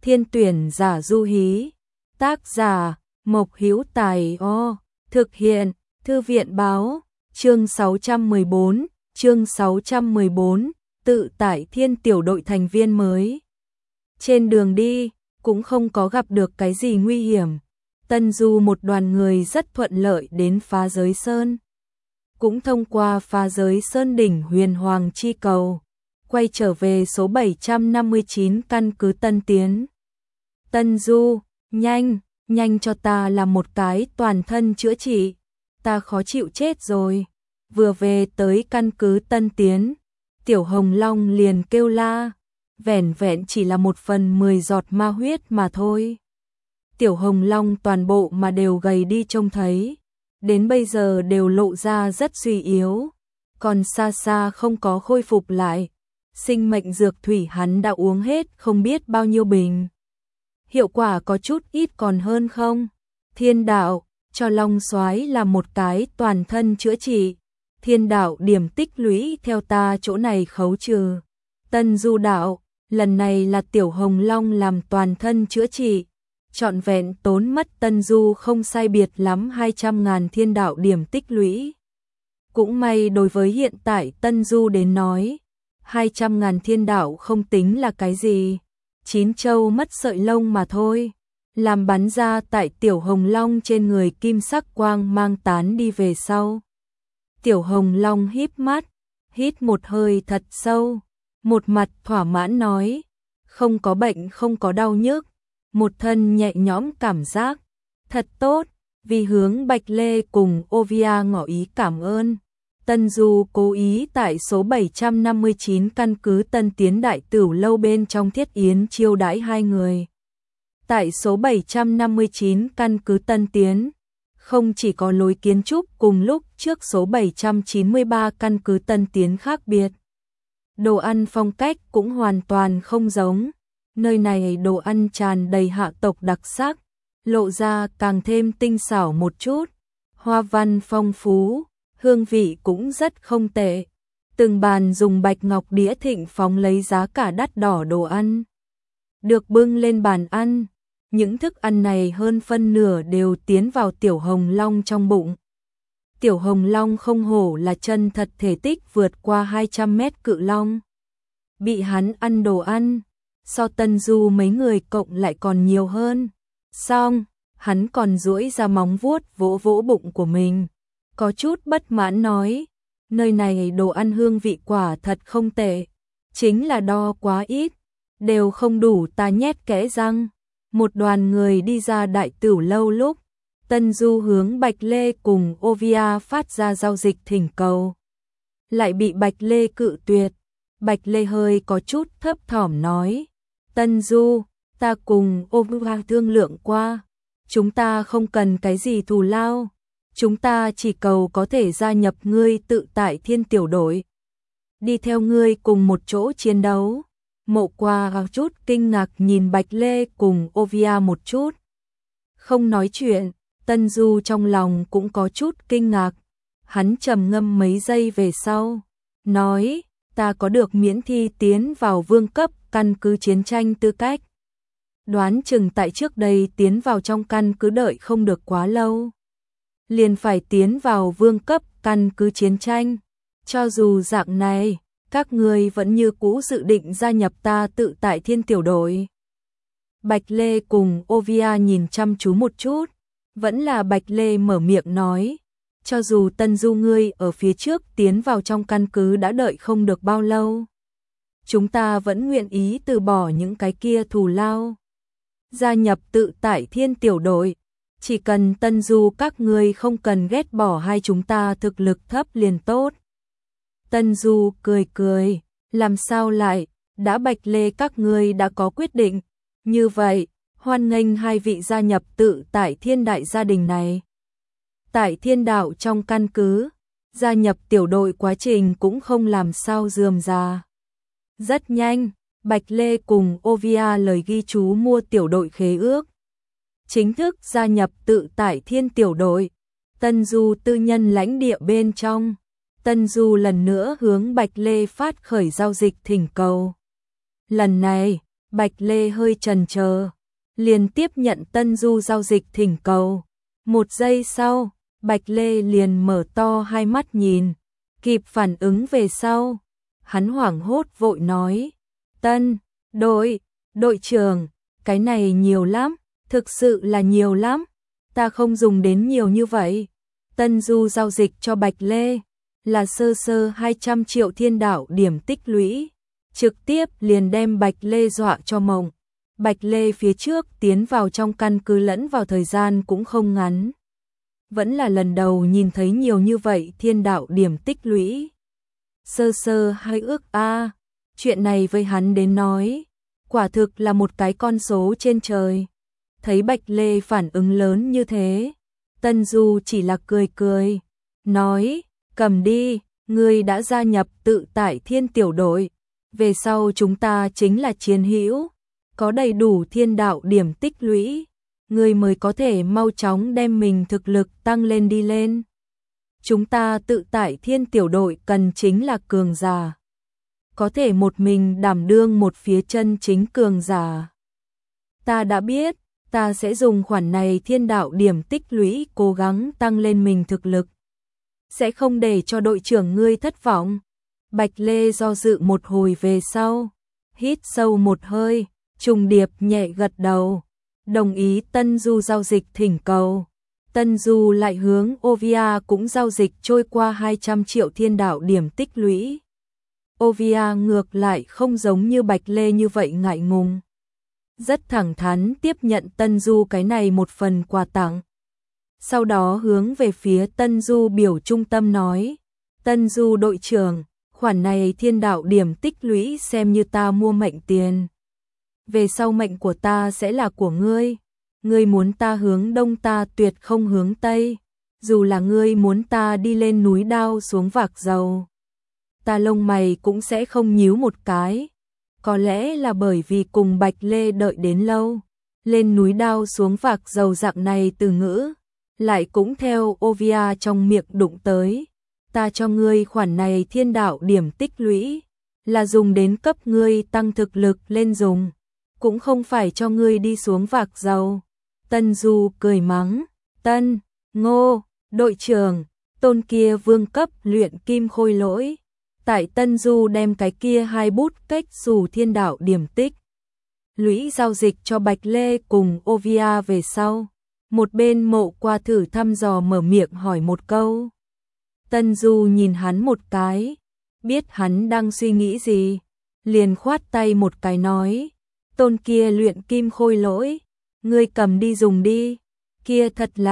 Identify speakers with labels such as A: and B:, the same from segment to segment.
A: Thiên tuyển giả Du Hí. Tác giả Mộc Hữu Tài. Thực hiện Thư viện báo. Chương 614, tự tại thiên tiểu đội thành viên mới. Trên đường đi, cũng không có gặp được cái gì nguy hiểm. Tân Du một đoàn người rất thuận lợi đến Phá Giới Sơn. Cũng thông qua Phá Giới Sơn đỉnh Huyền Hoàng Chi Cầu, quay trở về số 759 căn cứ Tân Tiến. Tân Du, nhanh cho ta làm một cái toàn thân chữa trị, ta khó chịu chết rồi. Vừa về tới căn cứ Tân Tiến, Tiểu Hồng Long liền kêu la, vẻn vẹn chỉ là 1/10 giọt ma huyết mà thôi. Tiểu Hồng Long toàn bộ mà đều gầy đi trông thấy, đến bây giờ đều lộ ra rất suy yếu, còn xa xa không có khôi phục lại. Sinh mệnh dược thủy hắn đã uống hết không biết bao nhiêu bình. Hiệu quả có chút ít còn hơn không? Thiên đạo, cho Long Soái làm một cái toàn thân chữa trị. Thiên đạo điểm tích lũy theo ta chỗ này khấu trừ. Tân Du đạo, lần này là Tiểu Hồng Long làm toàn thân chữa trị. Trọn vẹn tốn mất Tân Du không sai biệt lắm 200.000 thiên đạo điểm tích lũy. Cũng may đối với hiện tại Tân Du đến nói, 200.000 thiên đạo không tính là cái gì. 9 châu mất sợi lông mà thôi. Làm bắn ra tại Tiểu Hồng Long trên người kim sắc quang mang tán đi về sau. Tiểu Hồng Long híp mắt, hít một hơi thật sâu, một mặt thỏa mãn nói, không có bệnh không có đau nhức, một thân nhẹ nhõm cảm giác, thật tốt. Vì hướng Bạch Lê cùng Ovia ngỏ ý cảm ơn, Tân Du cố ý tại số 759 căn cứ Tân Tiến Đại Tửu lâu bên trong thiết yến chiêu đãi hai người. Tại số 759 căn cứ Tân Tiến, không chỉ có lối kiến trúc cùng lúc trước số 793 căn cứ Tân Tiến khác biệt. Đồ ăn phong cách cũng hoàn toàn không giống. Nơi này đồ ăn tràn đầy hạ tộc đặc sắc, lộ ra càng thêm tinh xảo một chút. Hoa văn phong phú, hương vị cũng rất không tệ. Từng bàn dùng bạch ngọc đĩa thịnh phóng lấy giá cả đắt đỏ đồ ăn được bưng lên bàn ăn. Những thức ăn này hơn phân nửa đều tiến vào Tiểu Hồng Long trong bụng. Tiểu Hồng Long không hổ là chân thật thể tích vượt qua 200 mét cự long. Bị hắn ăn đồ ăn, so Tân Du mấy người cộng lại còn nhiều hơn. Xong, hắn còn duỗi ra móng vuốt vỗ vỗ bụng của mình. Có chút bất mãn nói, nơi này đồ ăn hương vị quả thật không tệ. Chính là đo quá ít, đều không đủ ta nhét kẽ răng. Một đoàn người đi ra Đại Tửu lâu lúc, Tân Du hướng Bạch Lê cùng Ovia phát ra giao dịch thỉnh cầu. Lại bị Bạch Lê cự tuyệt. Bạch Lê hơi có chút thấp thỏm nói, Tân Du, ta cùng Ovia thương lượng qua, chúng ta không cần cái gì thù lao, chúng ta chỉ cầu có thể gia nhập ngươi tự tại thiên tiểu đội, đi theo ngươi cùng một chỗ chiến đấu. Mộ Qua chút kinh ngạc nhìn Bạch Lê cùng Ovia một chút. Không nói chuyện, Tân Du trong lòng cũng có chút kinh ngạc. Hắn trầm ngâm mấy giây về sau, nói, ta có được miễn thi tiến vào vương cấp căn cứ chiến tranh tư cách. Đoán chừng tại trước đây tiến vào trong căn cứ đợi không được quá lâu, liền phải tiến vào vương cấp căn cứ chiến tranh. Cho dù dạng này, các ngươi vẫn như cũ dự định gia nhập ta tự tại thiên tiểu đội. Bạch Lê cùng Ovia nhìn chăm chú một chút, vẫn là Bạch Lê mở miệng nói, cho dù Tân Du ngươi ở phía trước tiến vào trong căn cứ đã đợi không được bao lâu, chúng ta vẫn nguyện ý từ bỏ những cái kia thù lao, gia nhập tự tại thiên tiểu đội. Chỉ cần Tân Du các ngươi không cần ghét bỏ hai chúng ta thực lực thấp liền tốt. Tân Du cười cười, làm sao lại, đã Bạch Lê các ngươi đã có quyết định, như vậy, hoan nghênh hai vị gia nhập tự tại thiên đại gia đình này. Tại thiên đạo trong căn cứ, gia nhập tiểu đội quá trình cũng không làm sao rườm rà. Rất nhanh, Bạch Lê cùng Ovia lời ghi chú mua tiểu đội khế ước. Chính thức gia nhập tự tại thiên tiểu đội. Tân Du tư nhân lãnh địa bên trong. Tân Du lần nữa hướng Bạch Lê phát khởi giao dịch thỉnh cầu. Lần này, Bạch Lê hơi chần chờ, liền tiếp nhận Tân Du giao dịch thỉnh cầu. Một giây sau, Bạch Lê liền mở to hai mắt nhìn, kịp phản ứng về sau. Hắn hoảng hốt vội nói, đội trưởng, cái này nhiều lắm, thực sự là nhiều lắm, ta không dùng đến nhiều như vậy. Tân Du giao dịch cho Bạch Lê là sơ sơ 200 triệu thiên đạo điểm tích lũy, trực tiếp liền đem Bạch Lê dọa cho mộng. Bạch Lê phía trước tiến vào trong căn cứ lẫn vào thời gian cũng không ngắn. Vẫn là lần đầu nhìn thấy nhiều như vậy thiên đạo điểm tích lũy. Sơ sơ 2 ức a, chuyện này với hắn đến nói, quả thực là một cái con số trên trời. Thấy Bạch Lê phản ứng lớn như thế, Tân Du chỉ là cười cười, nói, cầm đi, ngươi đã gia nhập Tự Tại Thiên tiểu đội, về sau chúng ta chính là chiến hữu, có đầy đủ thiên đạo điểm tích lũy, ngươi mới có thể mau chóng đem mình thực lực tăng lên đi lên. Chúng ta Tự Tại Thiên tiểu đội cần chính là cường giả, có thể một mình đảm đương một phía chân chính cường giả. Ta đã biết, ta sẽ dùng khoản này thiên đạo điểm tích lũy cố gắng tăng lên mình thực lực, sẽ không để cho đội trưởng ngươi thất vọng. Bạch Lê do dự một hồi về sau, hít sâu một hơi, trùng điệp nhẹ gật đầu, đồng ý Tân Du giao dịch thỉnh cầu. Tân Du lại hướng Ovia cũng giao dịch trôi qua 200 triệu thiên đạo điểm tích lũy. Ovia ngược lại không giống như Bạch Lê như vậy ngại ngùng, rất thẳng thắn tiếp nhận Tân Du cái này một phần quà tặng. Sau đó hướng về phía Tân Du biểu trung tâm nói, Tân Du đội trưởng, khoản này thiên đạo điểm tích lũy xem như ta mua mệnh tiền. Về sau mệnh của ta sẽ là của ngươi. Ngươi muốn ta hướng đông ta tuyệt không hướng tây. Dù là ngươi muốn ta đi lên núi đao xuống vạc dầu, ta lông mày cũng sẽ không nhíu một cái. Có lẽ là bởi vì cùng Bạch Lê đợi đến lâu, lên núi đao xuống vạc dầu dạng này từ ngữ lại cũng theo Ovia trong miệng đụng tới. Ta cho ngươi khoản này thiên đạo điểm tích lũy là dùng đến cấp ngươi tăng thực lực lên dùng, cũng không phải cho ngươi đi xuống vạc dầu. Tân Du cười mắng, Ngô, đội trưởng, tôn kia vương cấp luyện kim khôi lỗi. Tại Tân Du đem cái kia 2 bút cách xù thiên đạo điểm tích lũy giao dịch cho Bạch Lê cùng Ovia về sau, một bên Mộ Qua thử thăm dò mở miệng hỏi một câu. Tân Du nhìn hắn một cái, biết hắn đang suy nghĩ gì, liền khoát tay một cái nói, tôn kia luyện kim khôi lỗi, ngươi cầm đi dùng đi, kia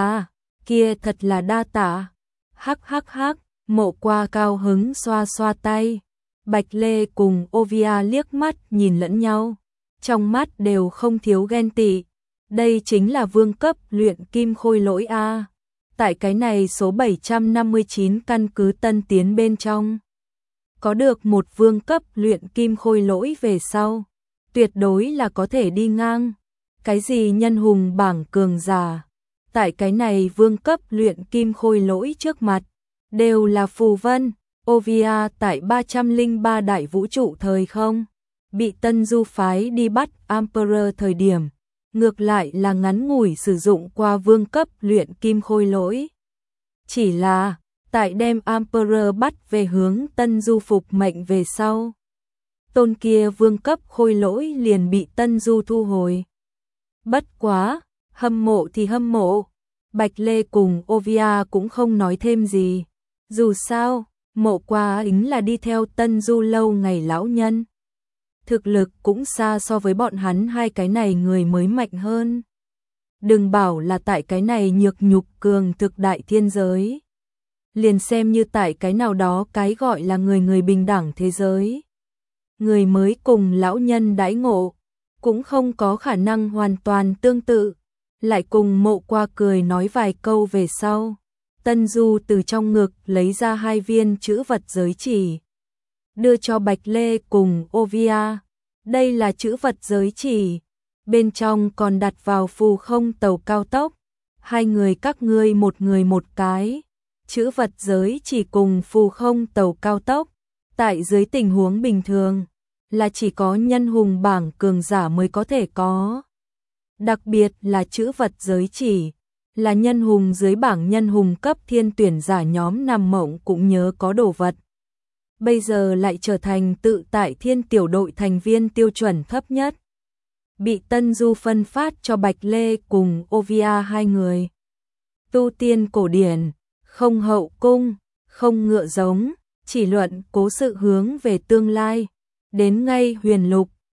A: thật là đa tạ. Hắc hắc hắc, Mộ Qua cao hứng xoa xoa tay. Bạch Lê cùng Ovia liếc mắt nhìn lẫn nhau, trong mắt đều không thiếu ghen tị. Đây chính là vương cấp luyện kim khôi lỗi a. Tại cái này số 759 căn cứ Tân Tiến bên trong, có được một vương cấp luyện kim khôi lỗi về sau, tuyệt đối là có thể đi ngang cái gì nhân hùng bảng cường giả. Tại cái này vương cấp luyện kim khôi lỗi trước mặt, đều là phù vân. Ovia tại 303 đại vũ trụ thời không, bị Tân Du phái đi bắt Emperor thời điểm, ngược lại là ngắn ngủi sử dụng qua vương cấp luyện kim khôi lỗi. Chỉ là, tại đem Emperor bắt về hướng Tân Du phục mệnh về sau, tôn kia vương cấp khôi lỗi liền bị Tân Du thu hồi. Bất quá, hâm mộ thì hâm mộ, Bạch Lê cùng Ovia cũng không nói thêm gì. Dù sao, Mộ Qua ính là đi theo Tân Du lâu ngày lão nhân, thực lực cũng xa so với bọn hắn hai cái này người mới mạnh hơn. Đừng bảo là tại cái này nhược nhục cường thực đại thiên giới, liền xem như tại cái nào đó cái gọi là người bình đẳng thế giới, người mới cùng lão nhân đãi ngộ cũng không có khả năng hoàn toàn tương tự. Lại cùng Mộ Qua cười nói vài câu về sau, Tân Du từ trong ngực lấy ra 2 viên chữ vật giới chỉ, đưa cho Bạch Lê cùng Ovia. Đây là chữ vật giới chỉ, bên trong còn đặt vào phù không tàu cao tốc. 2 người các ngươi một người một cái. Chữ vật giới chỉ cùng phù không tàu cao tốc, tại dưới tình huống bình thường, là chỉ có nhân hùng bảng cường giả mới có thể có. Đặc biệt là chữ vật giới chỉ, là nhân hùng dưới bảng nhân hùng cấp thiên tuyển giả nhóm nằm mộng cũng nhớ có đồ vật. Bây giờ lại trở thành tự tại thiên tiểu đội thành viên tiêu chuẩn thấp nhất. Bị Tân Du phân phát cho Bạch Lê cùng Ovia hai người. Tu tiên cổ điển, không hậu cung, không ngựa giống, chỉ luận cố sự hướng về tương lai. Đến ngay huyền lục,